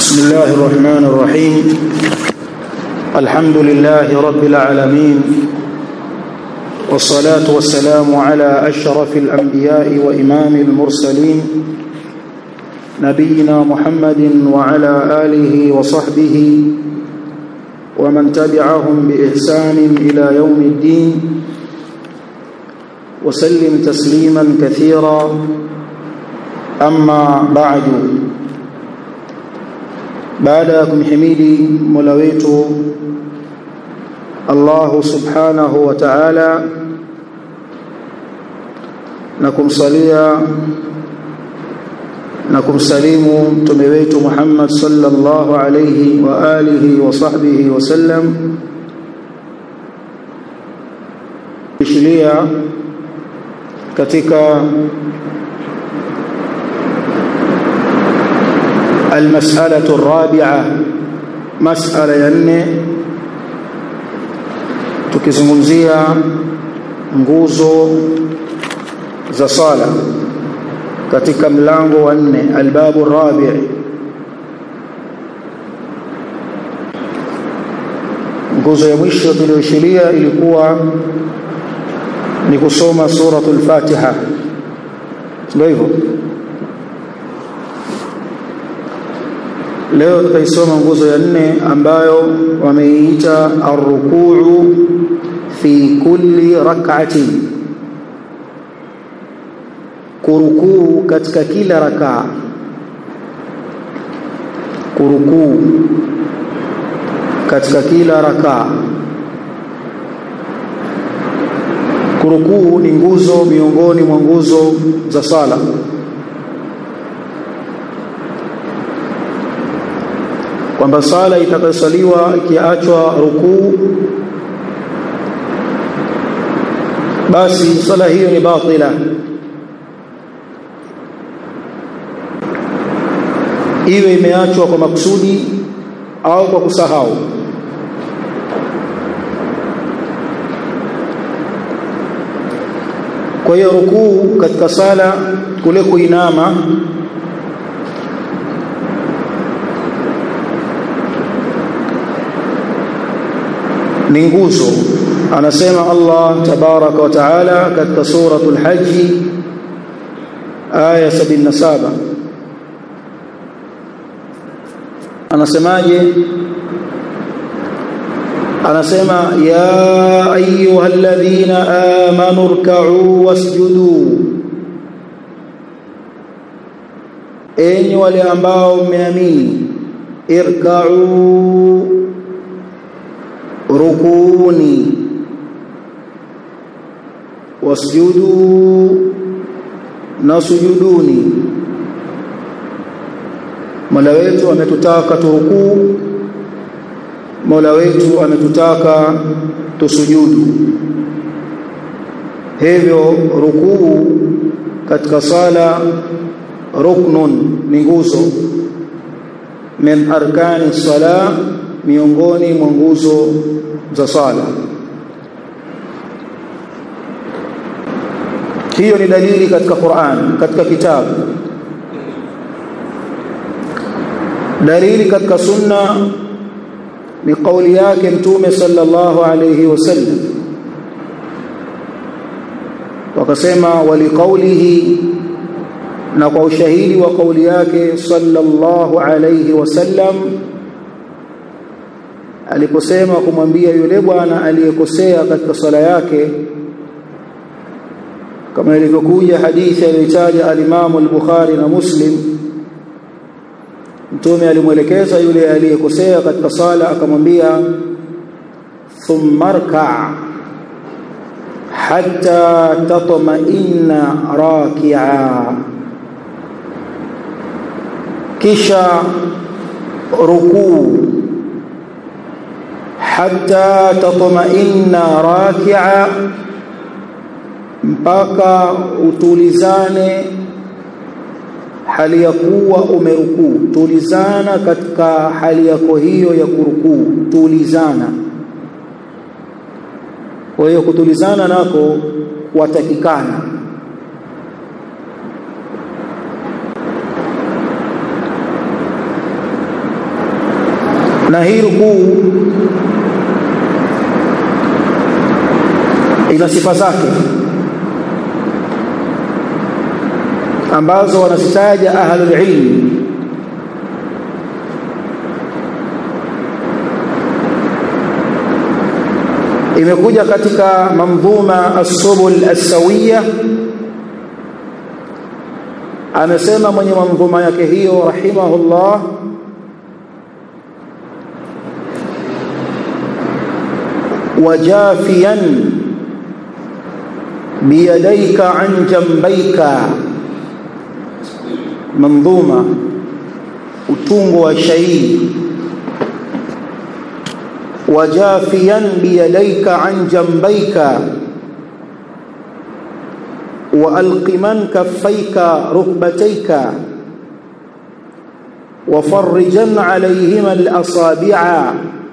بسم الله الرحمن الرحيم. الحمد لله رب العالمين، والصلاة والسلام على أشرف الأنبياء وإمام المرسلين نبينا محمد وعلى آله وصحبه ومن تبعهم بإحسان إلى يوم الدين، وسلم تسليما كثيرا. أما بعد، baada ya kumhimidi Mola wetu Allah subhanahu wa ta'ala na kumsalia na kumsalimu mtume wetu Muhammad sallallahu alayhi wa alihi wa sahbihi wa sallam, kishilia katika المسألة الرابعة، مسألة ينne، tukizungumzia nguzo za sala katika mlango wa 4, albabu rabi'. Nguzo ya mwisho tuliyoshilia ilikuwa ni kusoma suratul Fatiha, ndio hivyo. Leo tutaisoma nguzo ya 4 ambayo wameiita ar-ruku'u fi kulli rak'atin, kurukuu katika kila rakaa. Kurukuu katika kila rakaa. Kurukuu ni nguzo miongoni mwa nguzo za sala. Kwamba sala itakayosaliwa ikiachwa rukuu, basi sala hiyo ni batila, iwe imeachwa kwa makusudi au kwa kusahau. Kwa hiyo rukuu katika sala, kule kuinama, ni nguzo. Anasema Allah tabaraka wa taala katika suratul Hajj aya 77, anasemaje? Anasema ya ayyuhalladhina amanu rka'u wasjudu, enyi wale ambao mmeamini, irka'u, rukuni, wasjudu, na sujuduni. Mola wetu ametutaka turukuu, Mola wetu ametutaka tusujudu. Hivyo rukuu katika sala ruknun, ni nguzo, min arkani sala, miongoni mwa nguzo za sala. Hiyo ni dalili katika Qur'an, katika kitabu. Dalili katika sunna ni kauli yake Mtume sallallahu alayhi wasallam, wakasema waliqaulihi, na kwa ushahidi wa kauli yake sallallahu alayhi wasallam aliposema kumwambia yule bwana aliyekosea katika sala yake, kama ilivyokuja hadithi aliyotaja al-Imam al-Bukhari na Muslim. Mtume alimwelekeza yule aliyekosea katika sala, akamwambia thumma rka' hatta tatma'inna raki'a, kisha rukuu hatta tatma'inna raki'a, mpaka utulizane hali ya kuwa umerukuu. Tulizana katika hali yako hiyo ya kurukuu, tulizana. Kwa hiyo kutulizana nako watakikana. na hii rukuu ina sifa zake ambazo wanazitaja ahlul ilm. Imekuja katika manzuma as-subul as-sawiyya, amesema mwenye manzuma yake hiyo rahimahullah, wajafiyan biyadayka an jambayka, manzuma utungo wa shairi, wajafiyan biyadayka an jambayka wa alqiman kaffayka rukbatayka wa farrijan alayhima al-asabi'a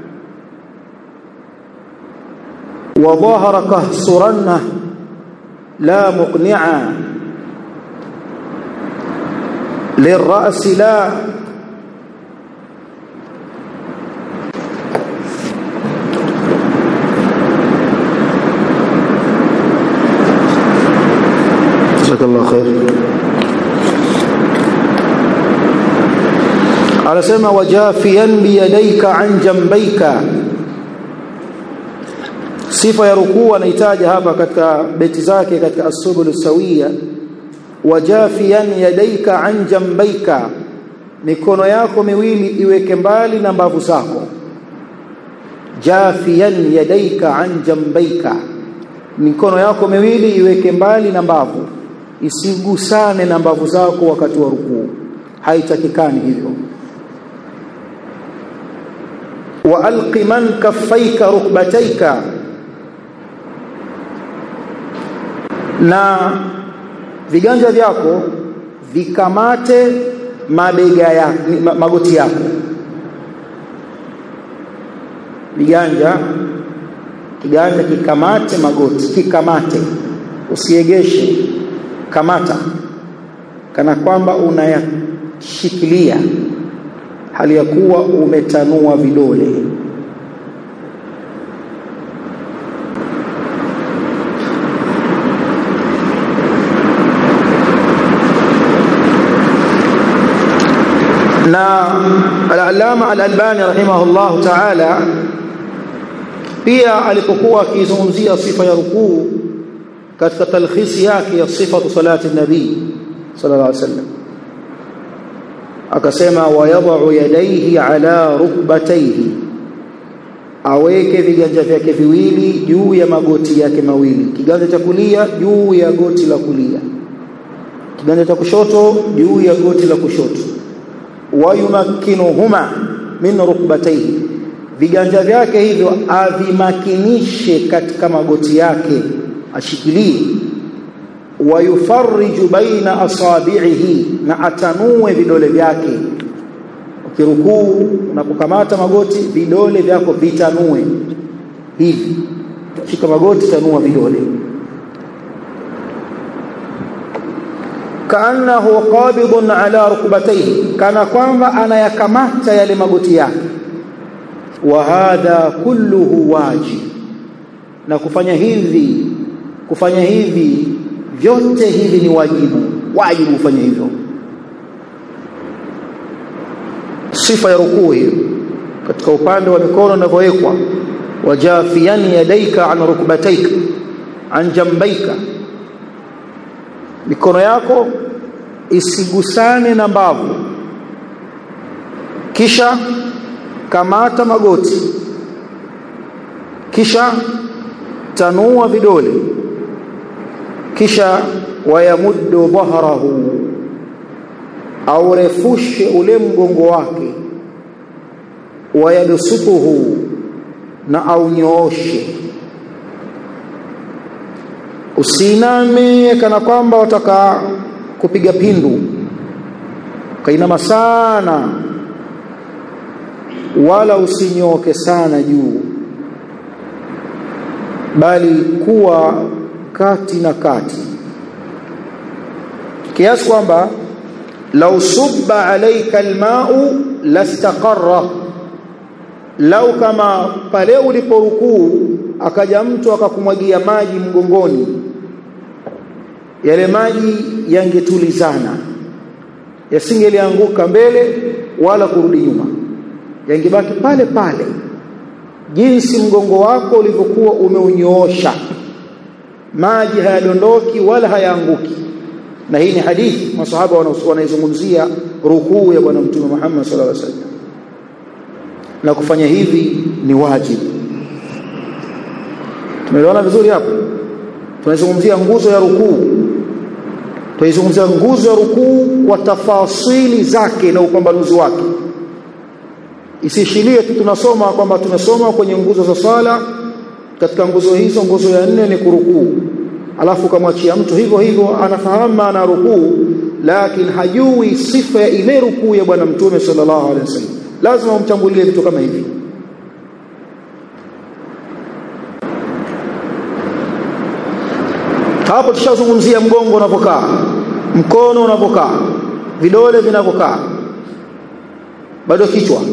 wa dhahraka hsuranna la muqni'a lirra'si la jazakallahu khair. Anasema wajafiyan biyadayka an jambayka. Sifa ya rukuu anaitaja hapa katika beti zake katika as-subul as-sawiyya, wajafiyan yadayka an jambayka, mikono yako miwili iweke mbali na mbavu zako. Jafiyan yadayka an jambayka, mikono yako miwili iweke mbali na mbavu, isigusane na mbavu zako wakati wa rukuu, haitakikani hivyo. Wa alqiman kaffayka rukbatayka, na viganja vyako vikamate mabega yako, magoti yako. Kiganja kikamate magoti, kikamate, usiegeshe, kamata kana kwamba unayashikilia hali ya kuwa umetanua vidole. Na al-Allama al-Albani rahimahullahu ta'ala pia alipokuwa akizungumzia sifa ya rukuu katika talkhisi yake ya sifatu salati nabii sallallahu alaihi wasallam, akasema wayadhu yadayhi ala rukbatayhi, aweke viganja vyake viwili juu ya magoti yake mawili, kiganja cha kulia juu ya goti la kulia, kiganja cha kushoto juu ya goti la kushoto. Wayumakkinuhuma min rukbatayhi, viganja vyake hivyo avimakinishe katika magoti yake, ashikilie. Wayufarriju baina asabi'ihi, na atanue vidole vyake. Ukirukuu unapokamata magoti, vidole vyako vitanue hivi, shika magoti, tanua vidole. Kaannahu qabidun ala rukbatayhi, kana kwamba anayakamata yale magoti yake. Wa hadha kulluhu wajib, na kufanya hivi vyote hivi ni wajibu kufanya hivyo. Sifa ya rukuu hiyo katika upande wa mikono inavyowekwa, wajafiyan yadayka an rukbatayka an jambayka, mikono yako isigusane na mbavu, kisha kamata magoti, kisha tanua vidole, kisha wayamuddu dhahrahu, au refushe ule mgongo wake, wayabsutuhu, na au nyooshe. Usiname kana kwamba wataka kupiga pindu, kainama sana, wala usinyoke sana juu, bali kuwa kati na kati, kiasi kwamba law subba alayka alma'u lastaqarra, lau kama pale uliporukuu akaja mtu akakumwagia maji mgongoni, yale maji yangetulizana, yasingelianguka mbele wala kurudi nyuma, yangebaki pale pale jinsi mgongo wako ulivyokuwa umeunyoosha. Maji hayadondoki wala hayaanguki. Na hii ni hadithi masahaba wanaizungumzia rukuu ya bwana Mtume Muhammad sallallahu alaihi wasallam, na kufanya hivi ni wajibu. Tumeelewana vizuri hapo? Tunazungumzia nguzo ya rukuu. Tunazungumzia nguzo ya rukuu kwa tafasili zake na upambanuzi wake. Isishilie tu tunasoma kwamba tumesoma kwenye nguzo za swala, katika nguzo hizo nguzo ya 4 ni kurukuu, alafu kamwachia mtu hivyo hivyo anafahamu ana rukuu, lakini hajui sifa ya ile rukuu ya bwana Mtume sallallahu alaihi wasallam. Lazima umchambulie vitu kama hivi. Hapo tushazungumzia mgongo unapokaa, mkono unapokaa, vidole vinapokaa. Bado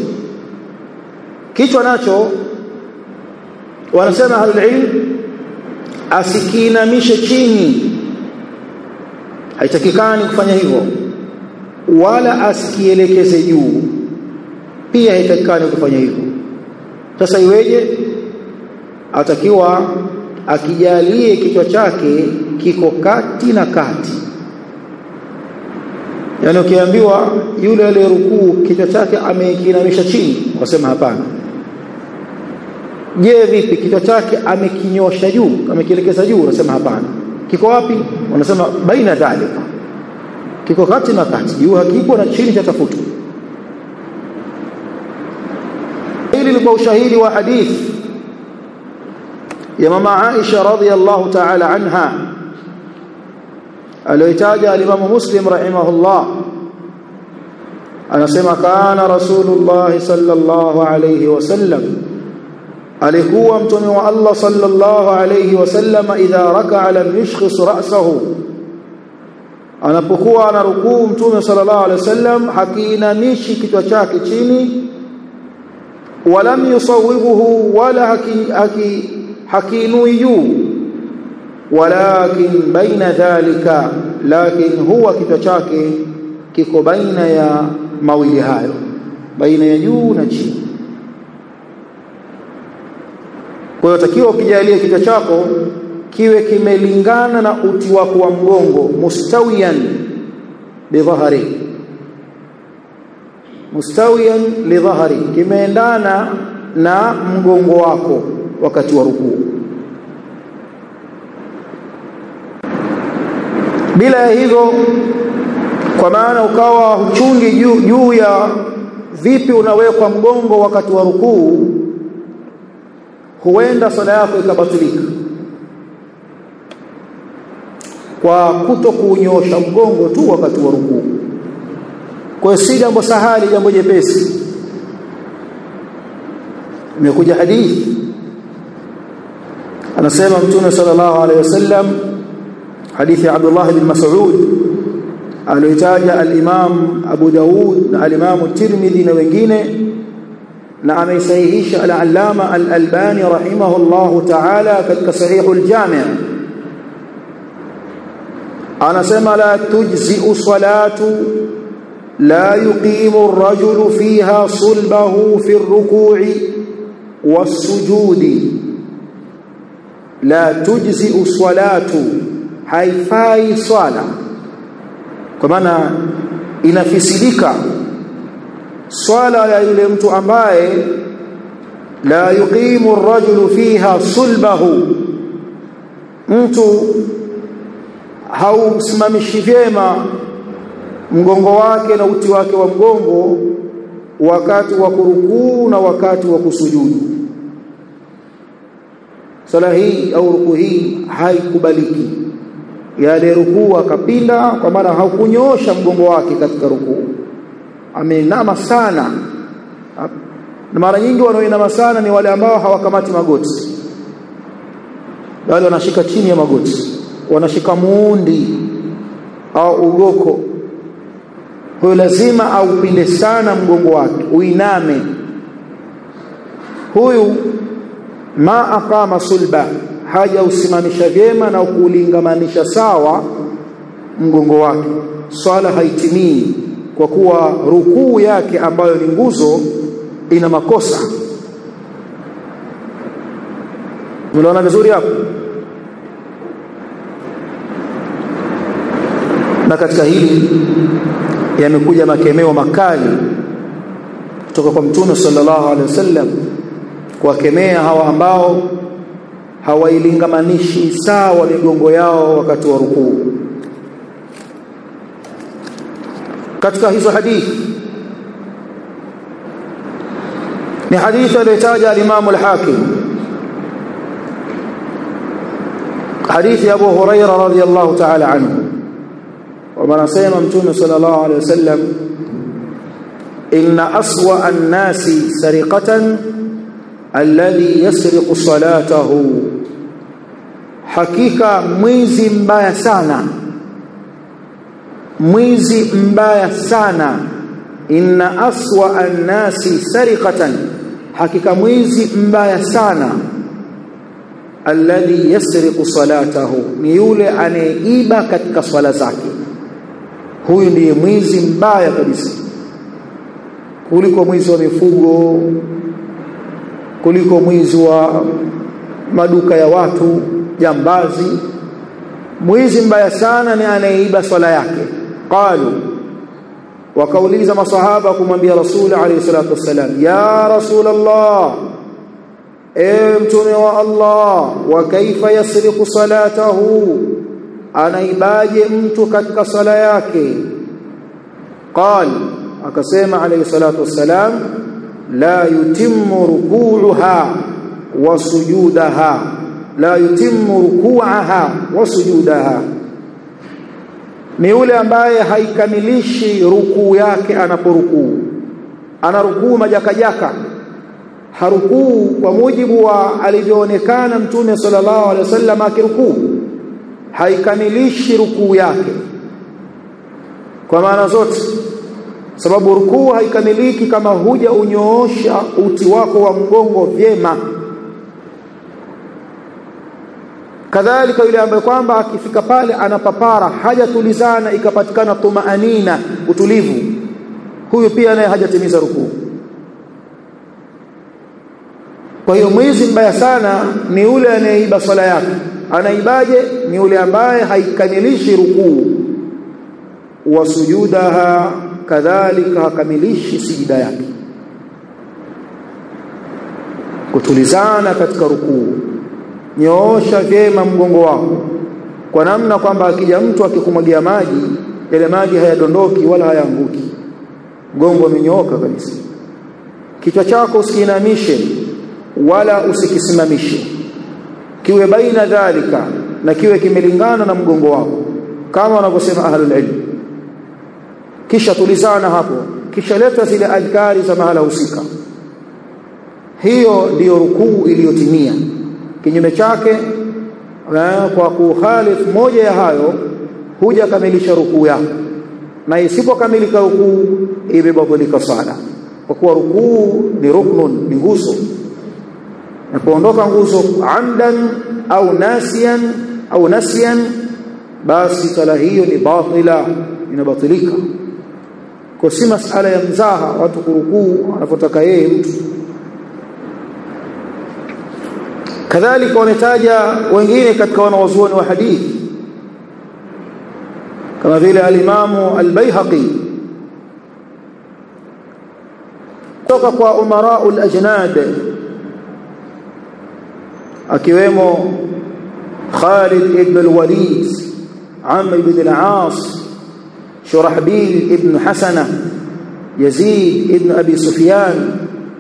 kichwa nacho wanasema ahlul-ilm asikinamishe chini, haitakikani kufanya hivyo, wala asikielekeze juu, pia haitakikani kufanya hivyo. Sasa iweje? Atakiwa akijalie kichwa chake kiko kati na kati. Yaani ukiambiwa yule aliyerukuu kichwa chake amekinamisha chini, wasema hapana. Je, vipi kichwa chake amekinyosha juu, amekielekeza juu? Unasema hapana. Kiko wapi? Wanasema baina dhalika, kiko kati na kati, juu hakipo na chini chatafuta. Hili ni kwa ushahidi wa hadithi ya mama Aisha radhiyallahu ta'ala anha aliyotaja al-Imam Muslim rahimahullah. Anasema kana Rasulullah sallallahu alayhi wasallam, alikuwa mtume wa Allah sallallahu alayhi wasallam idha raka'a lam yushkhis ra'sahu, anapokuwa anarukuu mtume sallallahu alayhi wasallam hakiinamishi kichwa chake chini, walam yusawibuhu, wala hakiinui juu, walakin baina dhalika, lakin huwa kichwa chake kiko baina ya mawili hayo, baina ya juu na chini. Kwa hiyo takiwa ukijalia kichwa chako kiwe kimelingana na uti wako wa mgongo, mustawiyan bidhahari, mustawiyan lidhahari, kimeendana na mgongo wako wakati wa rukuu. Bila ya hivyo, kwa maana ukawa huchungi juu ya vipi unawekwa mgongo wakati wa rukuu, huenda sala yako ikabatilika kwa kutokunyosha mgongo tu wakati wa rukuu. Kwa si jambo sahali, jambo jepesi. Imekuja hadithi anasema Mtume sallallahu alayhi wasallam, hadithi ya Abdullah bin Mas'ud aliyotaja al-Imam Abu Daud na al-Imam Tirmidhi na wengine, na ameisahihisha al-Allama al-Albani rahimahullahu ta'ala katika Sahihul Jami'. Anasema la tujzi'u salatu la yuqimu ar-rajulu fiha sulbahu fi ar-ruku'i was-sujudi. La tujzi'u salatu, haifai swala, kwa maana inafisidika swala ya yule mtu ambaye la yuqimu ar-rajulu fiha sulbahu, mtu hausimamishi vyema mgongo wake na uti wake wa mgongo wakati wa kurukuu na wakati wa kusujudu. Sala hii au rukuu hii haikubaliki. Yale rukuu akapinda, kwa maana haukunyoosha mgongo wake katika rukuu, amenama sana. Na mara nyingi wanaoinama sana ni wale ambao hawakamati magoti, bali wanashika chini ya magoti, wanashika muundi au ugoko. Kwa lazima aupinde sana mgongo wake, uiname. huyu ma aqama sulba, haja usimamisha vyema na kulingamanisha sawa mgongo wake, swala haitimii kwa kuwa rukuu yake ambayo ni nguzo ina makosa. Mnaona vizuri hapo? Na katika hili yamekuja makemeo makali kutoka kwa Mtume sallallahu alaihi wasallam kuwakemea hawa ambao hawailingamanishi sawa migongo yao wakati wa rukuu. Katika hizo hadithi ni hadithi aliyotaja al-Imam al-Hakim, hadithi Abu Hurairah radhiyallahu ta'ala anhu, wa anasema Mtume sallallahu alayhi wasallam, inna aswa an-nasi sariqatan alladhi yasriqu salatahu, hakika mwizi mbaya sana, mwizi mbaya sana, inna aswa an-nasi sariqatan, hakika mwizi mbaya sana, alladhi yasriqu salatahu, ni yule anayeiba katika swala zake. Huyu ndiye mwizi mbaya kabisa, kuliko mwizi wa mifugo, kuliko mwizi wa maduka ya watu, jambazi. Mwizi mbaya sana ni anayeiba swala yake. Qalu, wakauliza masahaba kumwambia Rasul alayhi salatu wassalam, ya Rasulullah, ewe mtume wa Allah, wa kaifa yasriqu salatahu, anaibaje mtu katika sala yake? Qal, akasema alayhi salatu wassalam, la yutimmu ruku'aha wa sujudaha, la yutimmu ruku'aha wa sujudaha, ni yule ambaye haikamilishi rukuu yake anaporukuu. Anarukuu majakajaka, harukuu kwa mujibu wa alivyoonekana Mtume sallallahu alaihi wasallam akirukuu, haikamilishi rukuu yake kwa maana zote, sababu rukuu haikamiliki kama huja unyoosha uti wako wa mgongo vyema. Kadhalika yule ambaye kwamba akifika pale anapapara, hajatulizana ikapatikana tumaanina, utulivu, huyu pia naye hajatimiza rukuu. Kwa hiyo mwizi mbaya sana ni yule anayeiba swala yake. Anaibaje? Ni yule ambaye haikamilishi rukuu, wa sujudaha, kadhalika hakamilishi sijida yake. Kutulizana katika rukuu, nyoosha vyema mgongo wako kwa namna kwamba akija mtu akikumwagia maji, yale maji hayadondoki wala hayaanguki, mgongo umenyooka kabisa. Kichwa chako usikinamishe wala usikisimamishe, kiwe baina dhalika, na kiwe kimelingana na mgongo wako kama wanavyosema ahlul ilm. Kisha tulizana hapo, kisha leta zile adhkari za mahala husika. Hiyo ndiyo rukuu iliyotimia. Kinyume chake, kwa kukhalifu moja ya hayo, huja kamilisha rukuu yako, na isipokamilika rukuu imebatilika sala, kwa kuwa rukuu ni ruknun, ni nguzo. Na kuondoka nguzo amdan au nasiyan, basi sala hiyo ni batila, inabatilika. Kwa si masala ya mzaha watu kurukuu anapotaka yeye mtu. Kadhalika wametaja wengine katika wanawazuoni wa hadithi kama vile al-Imam al-Baihaqi kutoka kwa umara al-ajnad, akiwemo Khalid ibn al-Walid, Amr ibn al-As, Shurahbil ibn Hasana, Yazid ibn Abi Sufyan.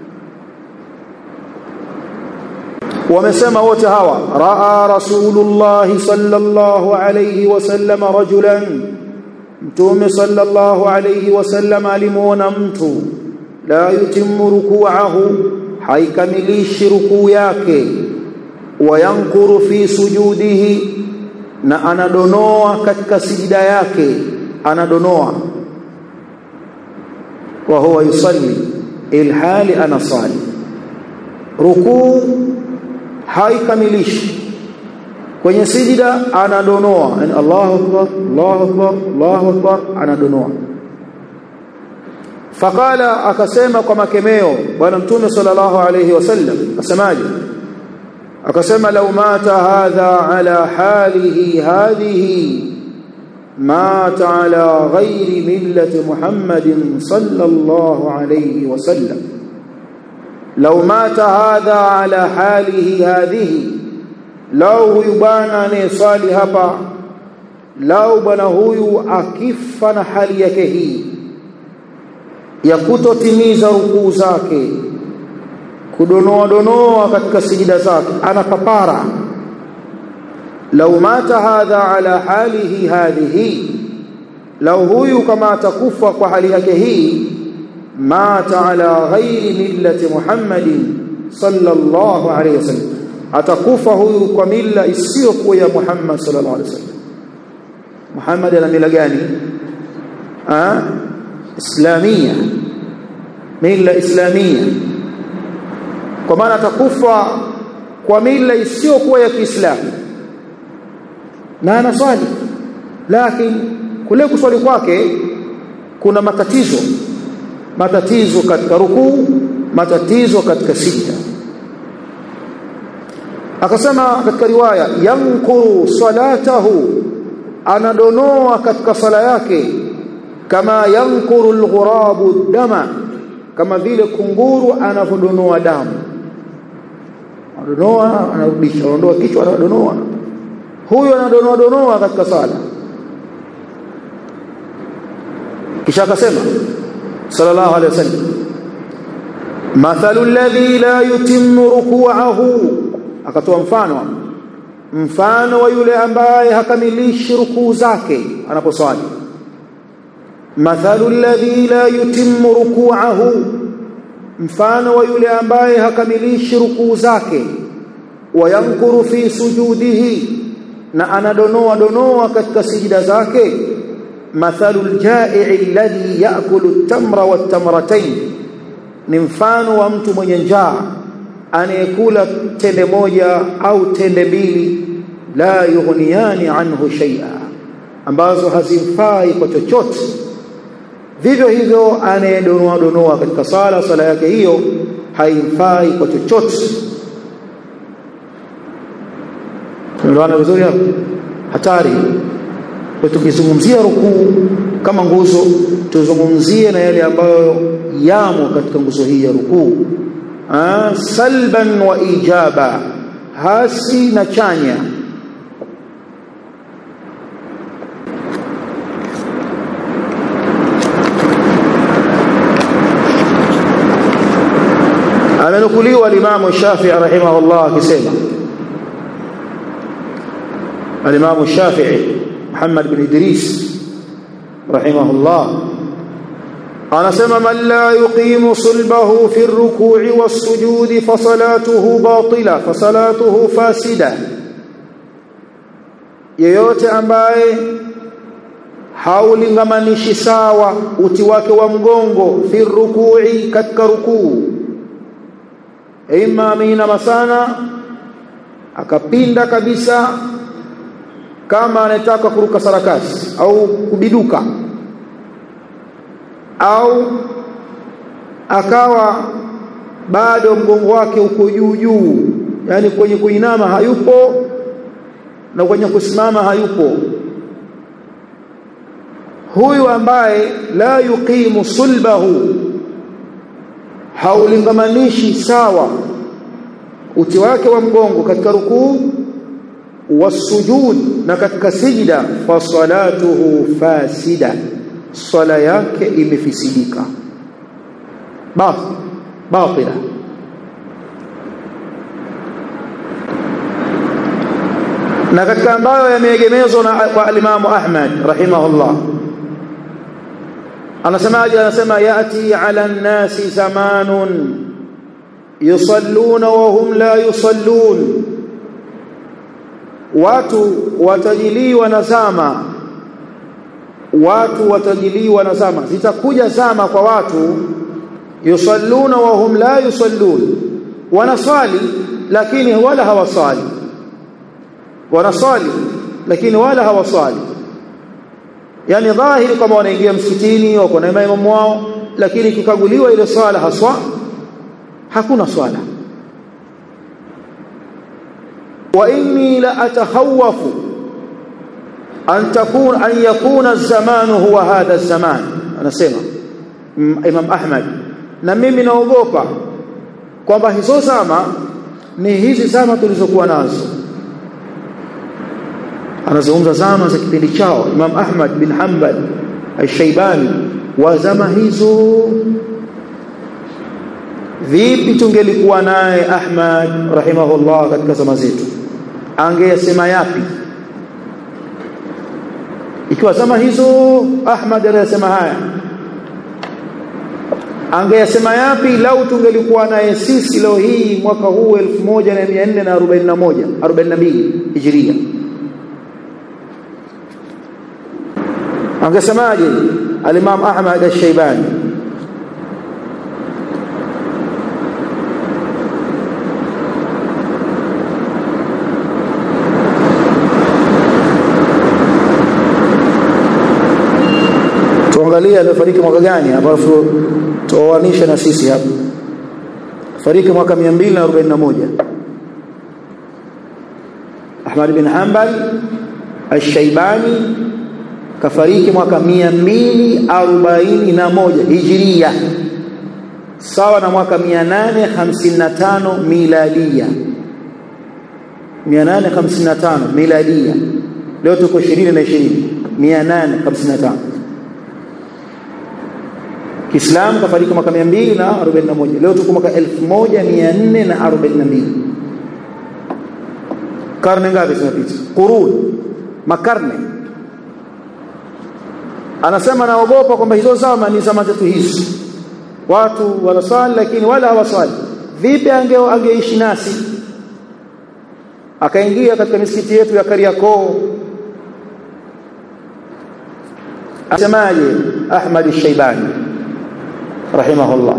Wamesema wote hawa, raa Rasulullah sallallahu alayhi wasallam rajulan, Mtume sallallahu alayhi wasallam alimuona mtu, la yutimmu ruku'ahu, haikamilishi rukuu yake, wa yankuru fi sujudihi, na anadonoa katika sijida yake, anadonoa, wa huwa yusalli, ilhali anasali. rukuu haikamilishi, kwenye sijida anadonoa, yani Allahu akbar Allahu akbar Allahu akbar, anadonoa. Faqala, akasema kwa makemeo bwana mtume sallallahu alayhi wasallam, asemaje? Akasema law mata hadha ala halihi hadhihi mata ala ghairi millati Muhammadin sallallahu alayhi wasallam. Law mata hadha ala halihi hadhihi, lau huyu bwana anayeswali hapa, lau bwana huyu akifa na hali yake hii ya kutotimiza rukuu zake, kudonoa donoa katika sijida zake, anapapara. Lau mata hadha ala halihi hadhihi, lau huyu kama atakufa kwa hali yake hii, mata ala ghairi millati Muhammadin sallallahu alayhi wasallam, atakufa huyu kwa mila isiyokuwa ya Muhammad sallallahu alayhi wasallam. Muhammad ana mila gani? Islamia, mila islamia. Kwa maana atakufa kwa mila isiyokuwa ya Kiislamu na anaswali, lakini kule kuswali kwake kuna matatizo katika rukuu, matatizo katika sijda. Akasema katika riwaya, yankuru salatahu, anadonoa katika sala yake, kama yankuru alghurabu dama, kama vile kunguru anavodonoa damu. Anadonoa, anarudisha, anaondoa kichwa, anadonoa. Huyo anadonoa katika sala. Kisha akasema sallallahu alayhi wasallam, mathalu alladhi la yutimmu ruku'ahu, akatoa mfano wa yule ambaye hakamilishi rukuu zake anaposwali. Mathalu alladhi la yutimmu ruku'ahu, mfano wa yule ambaye hakamilishi rukuu zake, wa yankuru fi sujudihi, na anadonoa katika sijida zake. Mathalu aljaa'i alladhi ya'kulu at-tamra wat-tamratayn, ni mfano wa mtu mwenye njaa anayekula tende moja au tende mbili, la yughniyani anhu shay'a, ambazo hazimfai kwa chochote. Vivyo hivyo anayedonoa katika sala yake hiyo haimfai kwa chochote. Tunaona vizuri hapo? Hatari. Tukizungumzia rukuu kama nguzo, tuzungumzie na yale ambayo yamo katika nguzo hii ya rukuu, salban wa ijaba, hasi na chanya. Amenukuliwa al-Imam Shafi'i rahimahullah akisema, al-Imam Shafi'i Muhammad bin Idris rahimahullah anasema, man la yuqimu sulbahu fi ar-ruku'i was-sujudi fa salatuhu batila fa salatuhu fasida, yeyote ambaye haulingamanishi sawa uti wake wa mgongo, fi ar-ruku'i, katika rukuu, ima ameinama sana akapinda kabisa kama anataka kuruka sarakasi au kubiduka, au akawa bado mgongo wake uko juu, yani kwenye kuinama hayupo na kwenye kusimama hayupo, huyu ambaye la yuqimu sulbahu, haulingamanishi sawa uti wake wa mgongo katika rukuu, wasujud, na katika sijda, fa salatuhu fasida, sala yake imefisidika, batila. Na katika ambayo yameegemezwa kwa al-Imam Ahmad rahimahullah, anasema yati ala an-nasi zamanun yusalluna wa hum la yusallun, watu watajiliwa na zama, zitakuja zama kwa watu, yusalluna wa hum la yusallun, wanaswali lakini wala hawaswali, wanaswali lakini wala hawaswali. Yani dhahiri kama wanaingia msikitini wako na imamu wao, lakini kikaguliwa ile swala haswa hakuna swala. Wa inni la atakhawafu an yakuna az-zamanu huwa hadha az-zaman, anasema Imam Ahmad, na mimi naogopa kwamba hizo zama ni hizi zama tulizokuwa nazo. Anazungumza zama za kipindi chao Imam Ahmad bin Hanbal al-Shaybani, wa zama hizo. Vipi tungelikuwa naye Ahmad rahimahullah katika zama zetu, angeyasema yapi? Ikiwa zama hizo Ahmad anasema haya, angeyasema yapi lau tungelikuwa naye sisi leo hii mwaka huu 1442 Hijria? Angesemaje al-Imam Ahmad al-Shaybani? Tuangalie alifariki mwaka gani, alafu tuoanisha na sisi hapa. Fariki mwaka 241. Ahmad bin Hanbal al-Shaybani kafariki mwaka 241 Hijria, sawa na mwaka 855 miladia. 855 miladia, leo tuko 2020, 855. Kiislamu kafariki mwaka 241, leo tuko mwaka 1442. Karne ngapi zimepita? Qurun, makarne. Anasema naogopa kwamba hizo zama ni zama zetu hizi, watu wanaswali lakini wala hawaswali. Vipi angeishi nasi akaingia katika misikiti yetu ya Kariakoo? Asemaje Ahmad al-Shaybani rahimahullah?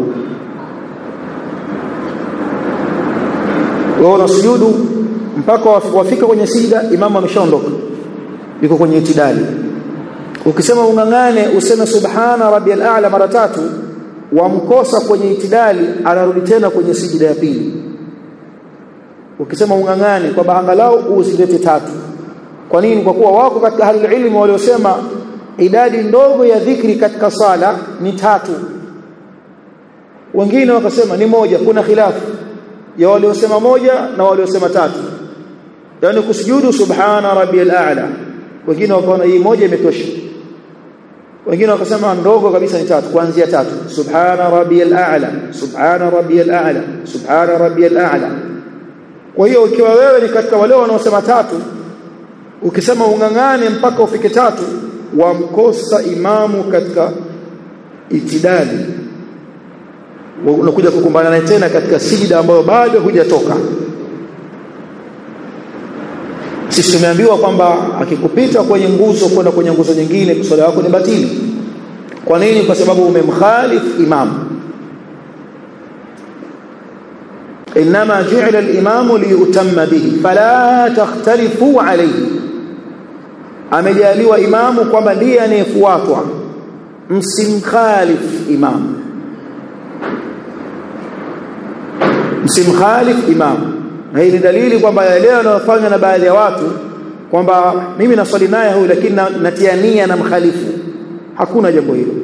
Wao nasujudu mpaka wafika kwenye sijda, imamu ameshaondoka, yuko kwenye itidali. Ukisema ungangane useme subhana rabbiyal a'la mara 3, wamkosa kwenye itidali, anarudi tena kwenye sijda ya pili. Ukisema ungangane kwamba angalau usilete 3. Kwa nini? Kwa kuwa wako katika ahli ilmu waliosema idadi ndogo ya dhikri katika sala ni 3. Wengine wakasema ni 1. Kuna khilafu ya waliosema 1 na waliosema 3. Yani kusujudu subhana rabbiyal a'la, wengine wakaona hii 1 imetosha. Wengine wakasema ndogo kabisa ni 3, kuanzia 3. Subhana rabbiyal a'la, subhana rabbiyal a'la, subhana rabbiyal a'la. Kwa hiyo ukiwa wewe ni katika wale wanaosema 3, ukisema ungangane mpaka ufike 3, wamkosa imamu katika itidali, unakuja kukumbana naye tena katika sijida ambayo bado hujatoka. Sisi tumeambiwa kwamba akikupita kwenye nguzo kwenda kwenye nguzo nyingine, swala yako ni batili. Kwa nini? Kwa sababu umemkhalif imam. Inma ju'ila al-imamu liyutamma bihi fala takhtalifu alayhi, amejaliwa imamu kwamba ndiye anayefuatwa, msimkhalif imam, msimkhalif imam. Hii ni dalili kwamba yale yanayofanywa na baadhi ya watu kwamba mimi naswali naye huyu lakini natia nia na mkhalifu, hakuna jambo hilo.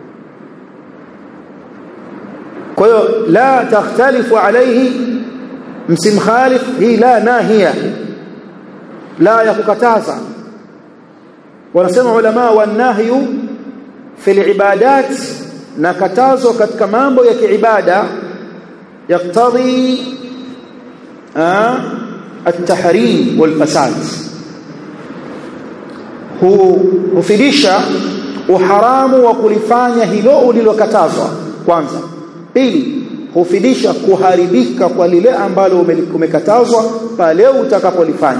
Kwa hiyo la takhtalifu alayhi, msimkhalif. Hii la nahia, la ya kukataza. Wanasema ulama wa nahyu fil ibadat, na katazo katika mambo ya kiibada yaktadhi at-tahrim wal fasad, hufidisha uharamu wa kulifanya hilo ulilokatazwa kwanza. Pili, hufidisha kuharibika kwa lile ambalo umekatazwa pale utakapolifanya.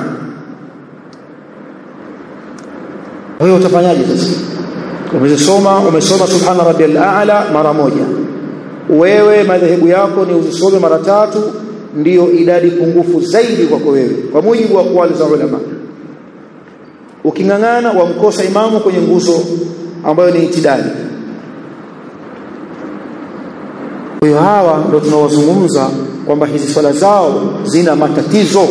Wewe utafanyaje sasa? Umesoma subhana rabbiyal a'la mara 1, wewe madhehebu yako ni usome mara 3, ndiyo idadi pungufu zaidi kwako wewe kwa mujibu wa aqwali za ulama. Ukingangana wamkosa imamu kwenye nguzo ambayo ni itidali. Kwa hiyo hawa ndio tunawazungumza kwamba hizi swala zao zina matatizo.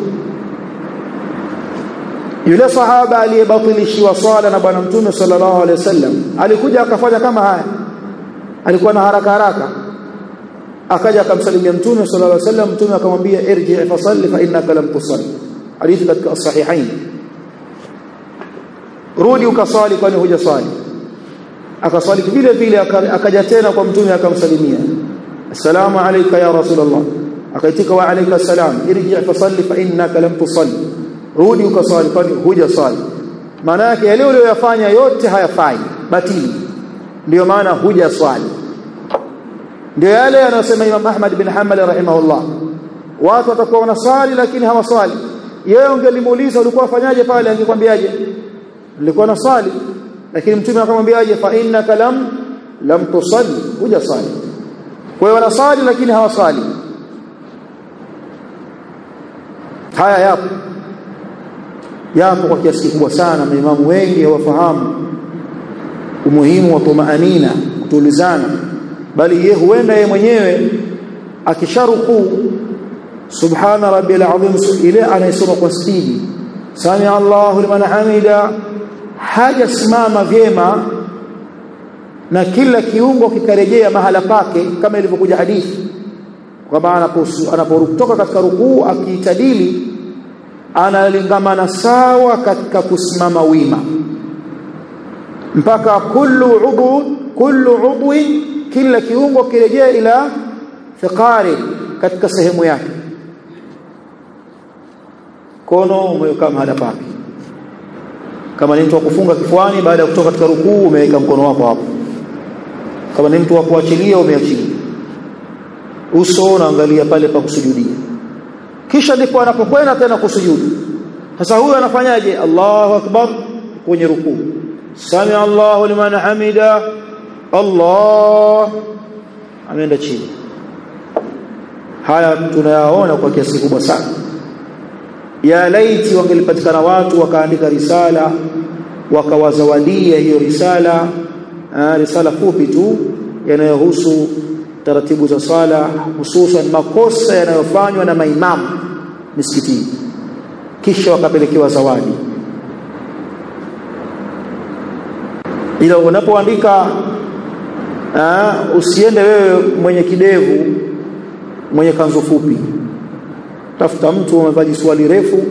Yule sahaba aliyebatilishiwa swala na bwana mtume sallallahu alaihi wasallam alikuja akafanya kama haya, alikuwa na haraka akaja akamsalimia mtume sallallahu alaihi wasallam. Mtume akamwambia irji fa salli fa innaka lam tusalli, hadithi katika sahihain, rudi ukasali kwani hujasali. Akasali vile vile, akaja tena kwa mtume akamsalimia, assalamu alayka ya rasulullah, akaitika wa alayka salam, irji fa salli fa innaka lam tusalli, rudi ukasali kwani hujasali. Maana yake yale uliyofanya yote hayafai, batili, ndio maana hujaswali. Ndio yale anasema Imam Ahmad bin Hanbal rahimahullah, watu watakuwa wanasali lakini hawaswali. Yeye ungelimuuliza ulikuwa ufanyaje pale, angekwambiaje? Nilikuwa nasali. Lakini mtume akamwambiaje? Fa innaka lam tusalli, hujasali. Kwa hiyo wanasali lakini hawasali. Haya yapo kwa kiasi kikubwa sana. Maimamu wengi hawafahamu umuhimu wa tumaanina, kutulizana, bali yeye huenda yeye mwenyewe akisharuku subhana rabbil azim ile anayesoma kwa spidi, sami Allahu liman hamida, hajasimama vyema na kila kiungo kikarejea mahala pake, kama ilivyokuja hadithi kwamba anapotoka katika rukuu akiitadili analingamana sawa katika kusimama wima, mpaka kullu udwi, kila kiungo kirejea ila fiqari, katika sehemu yake. Kono umeweka mahala pake. Kama ni mtu wa kufunga kifuani, baada ya kutoka katika rukuu umeweka mkono wako hapo. Kama ni mtu wa kuachilia, umeachilia. Uso unaangalia pale pa kusujudia, kisha ndipo anapokwenda tena kusujudu. Sasa huyu anafanyaje? Allahu akbar kwenye rukuu, sami Allahu liman hamida, Allah, ameenda chini. Haya tunayaona kwa kiasi kikubwa sana. Ya laiti wangelipatikana watu wakaandika risala wakawazawadia hiyo risala fupi tu yanayohusu taratibu za sala, hususan makosa yanayofanywa na maimamu misikitini, kisha wakapelekewa zawadi. Ila unapoandika usiende wewe mwenye kidevu, mwenye kanzu fupi. Tafuta mtu amevaa swali refu,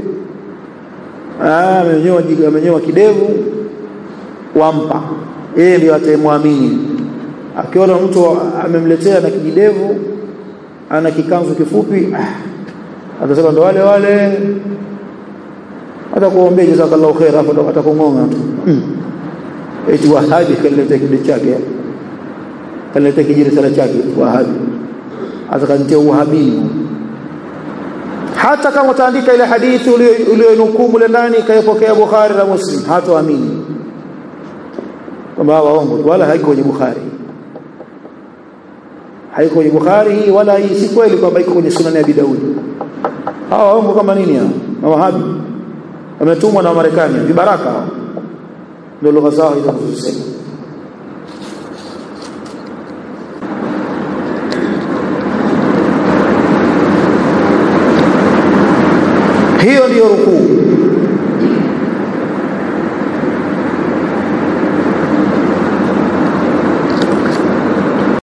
amenyoa kidevu, wampa yeye, ndio atamwamini. Akiona mtu amemletea na kijidevu ana kikanzu kifupi, atasema ndo wale atakuombea jazakallahu khair, hapo atakungonga tu. Eti wahabi kaleta kile chake, kaleta kijiri sala chake wahabi, atakantia uhabini. Hata kama utaandika ile hadithi uliyonukuu mule ndani kaipokea Bukhari na Muslim, hataamini kwamba waongo, wala haiko kwenye Bukhari, haiko kwenye Bukhari hii, wala hii si kweli kwamba iko kwenye Sunan ya Abi Daud. Hawa waongo kama nini hao? Mawahabi wametumwa na Marekani, vibaraka hao, ndio lugha zao hizo kuzisema. Hiyo ndio rukuu.